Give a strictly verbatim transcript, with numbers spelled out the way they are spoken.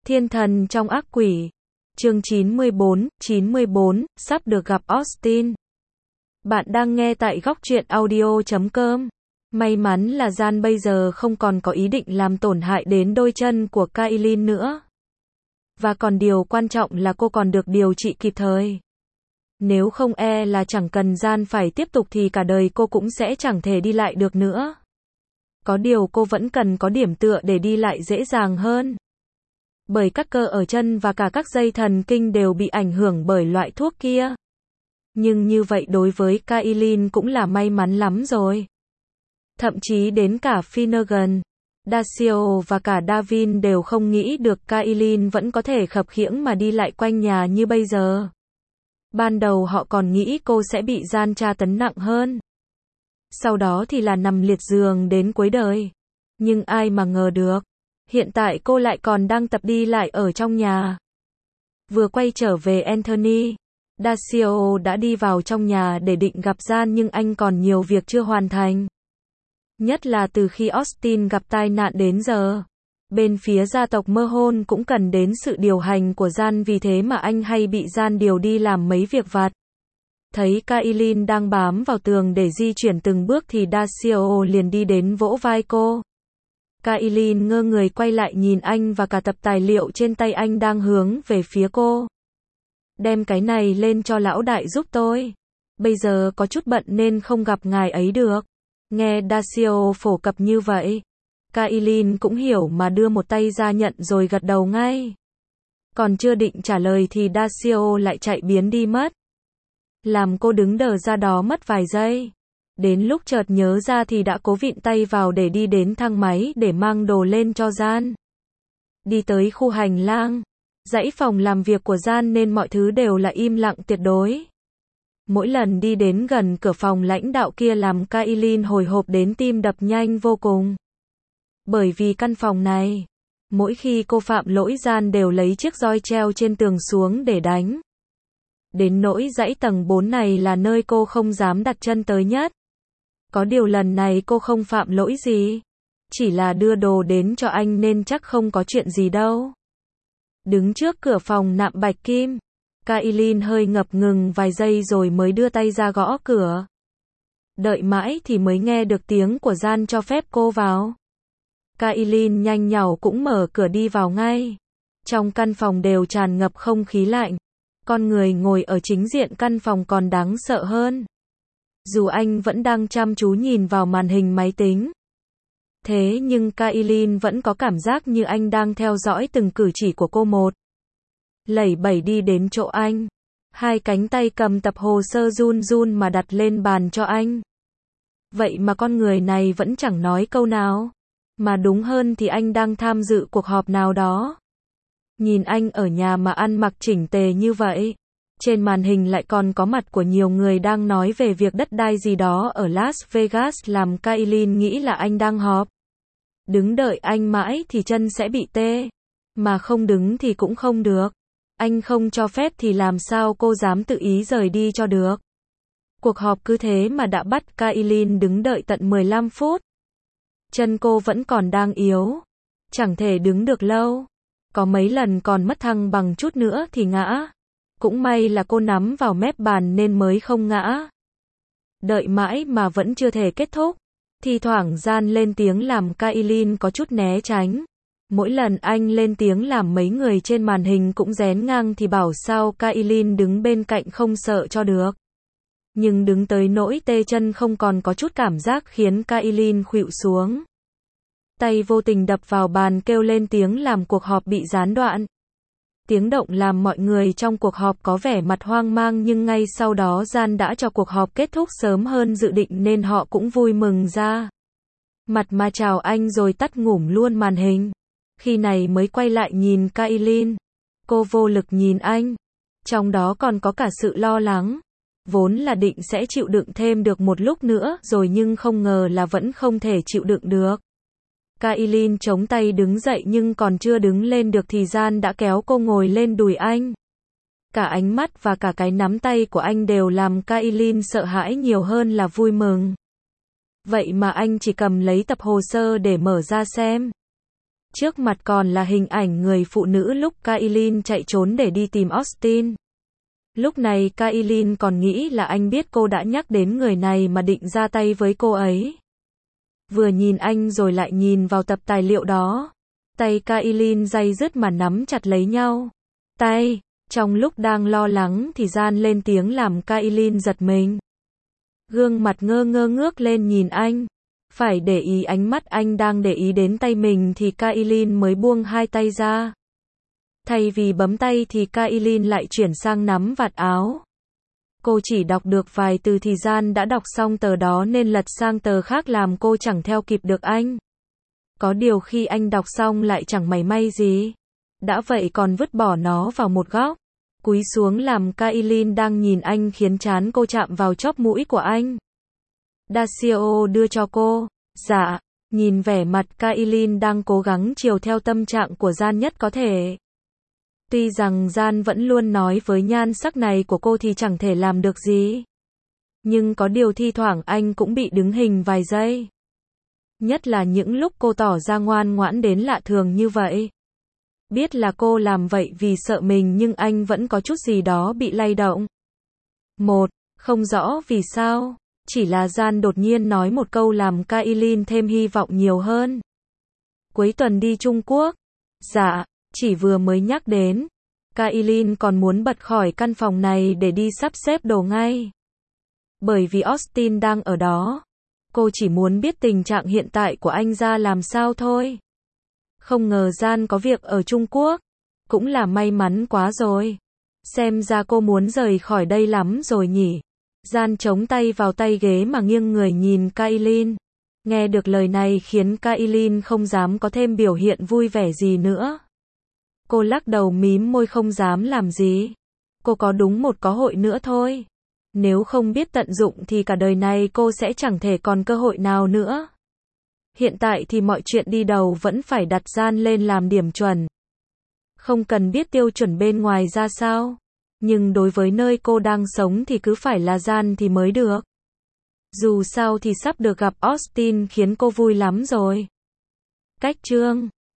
Thiên thần trong ác quỷ. Chương chín mươi bốn, chín mươi bốn, sắp được gặp Austin. Bạn đang nghe tại góc truyện audio chấm com. May mắn là Jan bây giờ không còn có ý định làm tổn hại đến đôi chân của Kailin nữa. Và còn điều quan trọng là cô còn được điều trị kịp thời. Nếu không e là chẳng cần Jan phải tiếp tục thì cả đời cô cũng sẽ chẳng thể đi lại được nữa. Có điều cô vẫn cần có điểm tựa để đi lại dễ dàng hơn. Bởi các cơ ở chân và cả các dây thần kinh đều bị ảnh hưởng bởi loại thuốc kia. Nhưng như vậy đối với Kailin cũng là may mắn lắm rồi. Thậm chí đến cả Finnegan, Dasio và cả Davin đều không nghĩ được Kailin vẫn có thể khập khiễng mà đi lại quanh nhà như bây giờ. Ban đầu họ còn nghĩ cô sẽ bị Jan tra tấn nặng hơn. Sau đó thì là nằm liệt giường đến cuối đời. Nhưng ai mà ngờ được. Hiện tại cô lại còn đang tập đi lại ở trong nhà. Vừa quay trở về Anthony, Dasio đã đi vào trong nhà để định gặp Jan nhưng anh còn nhiều việc chưa hoàn thành. Nhất là từ khi Austin gặp tai nạn đến giờ. Bên phía gia tộc Merhol cũng cần đến sự điều hành của Jan, vì thế mà anh hay bị Jan điều đi làm mấy việc vặt. Thấy Kailin đang bám vào tường để di chuyển từng bước thì Dasio liền đi đến vỗ vai cô. Kailin ngơ người quay lại nhìn anh và cả tập tài liệu trên tay anh đang hướng về phía cô. Đem cái này lên cho lão đại giúp tôi. Bây giờ có chút bận nên không gặp ngài ấy được. Nghe Dasio phổ cập như vậy, Kailin cũng hiểu mà đưa một tay ra nhận rồi gật đầu ngay. Còn chưa định trả lời thì Dasio lại chạy biến đi mất. Làm cô đứng đờ ra đó mất vài giây. Đến lúc chợt nhớ ra thì đã cố vịn tay vào để đi đến thang máy để mang đồ lên cho Jan. Đi tới khu hành lang, dãy phòng làm việc của Jan nên mọi thứ đều là im lặng tuyệt đối. Mỗi lần đi đến gần cửa phòng lãnh đạo kia làm Kailin hồi hộp đến tim đập nhanh vô cùng. Bởi vì căn phòng này, mỗi khi cô phạm lỗi Jan đều lấy chiếc roi treo trên tường xuống để đánh. Đến nỗi dãy tầng bốn này là nơi cô không dám đặt chân tới nhất. Có điều lần này cô không phạm lỗi gì. Chỉ là đưa đồ đến cho anh nên chắc không có chuyện gì đâu. Đứng trước cửa phòng nạm bạch kim, Kailin hơi ngập ngừng vài giây rồi mới đưa tay ra gõ cửa. Đợi mãi thì mới nghe được tiếng của Jan cho phép cô vào. Kailin nhanh nhảu cũng mở cửa đi vào ngay. Trong căn phòng đều tràn ngập không khí lạnh. Con người ngồi ở chính diện căn phòng còn đáng sợ hơn. Dù anh vẫn đang chăm chú nhìn vào màn hình máy tính. Thế nhưng Kailin vẫn có cảm giác như anh đang theo dõi từng cử chỉ của cô một. Lẩy bẩy đi đến chỗ anh. Hai cánh tay cầm tập hồ sơ run run mà đặt lên bàn cho anh. Vậy mà con người này vẫn chẳng nói câu nào. Mà đúng hơn thì anh đang tham dự cuộc họp nào đó. Nhìn anh ở nhà mà ăn mặc chỉnh tề như vậy. Trên màn hình lại còn có mặt của nhiều người đang nói về việc đất đai gì đó ở Las Vegas làm Kailin nghĩ là anh đang họp. Đứng đợi anh mãi thì chân sẽ bị tê. Mà không đứng thì cũng không được. Anh không cho phép thì làm sao cô dám tự ý rời đi cho được. Cuộc họp cứ thế mà đã bắt Kailin đứng đợi tận mười lăm phút. Chân cô vẫn còn đang yếu. Chẳng thể đứng được lâu. Có mấy lần còn mất thăng bằng chút nữa thì ngã. Cũng may là cô nắm vào mép bàn nên mới không ngã. Đợi mãi mà vẫn chưa thể kết thúc. Thi thoảng Jan lên tiếng làm Kailin có chút né tránh. Mỗi lần anh lên tiếng làm mấy người trên màn hình cũng rén ngang thì bảo sao Kailin đứng bên cạnh không sợ cho được. Nhưng đứng tới nỗi tê chân không còn có chút cảm giác khiến Kailin khuỵu xuống. Tay vô tình đập vào bàn kêu lên tiếng làm cuộc họp bị gián đoạn. Tiếng động làm mọi người trong cuộc họp có vẻ mặt hoang mang nhưng ngay sau đó Jan đã cho cuộc họp kết thúc sớm hơn dự định nên họ cũng vui mừng ra. Mặt mà chào anh rồi tắt ngủm luôn màn hình. Khi này mới quay lại nhìn Kailin. Cô vô lực nhìn anh. Trong đó còn có cả sự lo lắng. Vốn là định sẽ chịu đựng thêm được một lúc nữa rồi nhưng không ngờ là vẫn không thể chịu đựng được. Kailin chống tay đứng dậy nhưng còn chưa đứng lên được thì Jan đã kéo cô ngồi lên đùi anh. Cả ánh mắt và cả cái nắm tay của anh đều làm Kailin sợ hãi nhiều hơn là vui mừng. Vậy mà anh chỉ cầm lấy tập hồ sơ để mở ra xem. Trước mặt còn là hình ảnh người phụ nữ lúc Kailin chạy trốn để đi tìm Austin. Lúc này Kailin còn nghĩ là anh biết cô đã nhắc đến người này mà định ra tay với cô ấy. Vừa nhìn anh rồi lại nhìn vào tập tài liệu đó. Tay Kailin day dứt mà nắm chặt lấy nhau. Tay, trong lúc đang lo lắng thì Gian lên tiếng làm Kailin giật mình. Gương mặt ngơ ngơ ngước lên nhìn anh. Phải để ý ánh mắt anh đang để ý đến tay mình thì Kailin mới buông hai tay ra. Thay vì bấm tay thì Kailin lại chuyển sang nắm vạt áo. Cô chỉ đọc được vài từ thì Gian đã đọc xong tờ đó nên lật sang tờ khác làm cô chẳng theo kịp được anh. Có điều khi anh đọc xong lại chẳng mảy may gì. Đã vậy còn vứt bỏ nó vào một góc. Cúi xuống làm Kailin đang nhìn anh khiến trán cô chạm vào chóp mũi của anh. Dasio đưa cho cô. Dạ. Nhìn vẻ mặt Kailin đang cố gắng chiều theo tâm trạng của Gian nhất có thể. Tuy rằng Gian vẫn luôn nói với nhan sắc này của cô thì chẳng thể làm được gì. Nhưng có điều thi thoảng anh cũng bị đứng hình vài giây. Nhất là những lúc cô tỏ ra ngoan ngoãn đến lạ thường như vậy. Biết là cô làm vậy vì sợ mình nhưng anh vẫn có chút gì đó bị lay động. Một, không rõ vì sao, chỉ là Gian đột nhiên nói một câu làm Kailin thêm hy vọng nhiều hơn. Cuối tuần đi Trung Quốc. Dạ, chỉ vừa mới nhắc đến. Kailin còn muốn bật khỏi căn phòng này để đi sắp xếp đồ ngay. Bởi vì Austin đang ở đó. Cô chỉ muốn biết tình trạng hiện tại của anh ra làm sao thôi. Không ngờ Gian có việc ở Trung Quốc. Cũng là may mắn quá rồi. Xem ra cô muốn rời khỏi đây lắm rồi nhỉ. Gian chống tay vào tay ghế mà nghiêng người nhìn Kailin. Nghe được lời này khiến Kailin không dám có thêm biểu hiện vui vẻ gì nữa. Cô lắc đầu mím môi không dám làm gì. Cô có đúng một cơ hội nữa thôi. Nếu không biết tận dụng thì cả đời này cô sẽ chẳng thể còn cơ hội nào nữa. Hiện tại thì mọi chuyện đi đầu vẫn phải đặt Gian lên làm điểm chuẩn. Không cần biết tiêu chuẩn bên ngoài ra sao. Nhưng đối với nơi cô đang sống thì cứ phải là Gian thì mới được. Dù sao thì sắp được gặp Austin khiến cô vui lắm rồi. Cách chương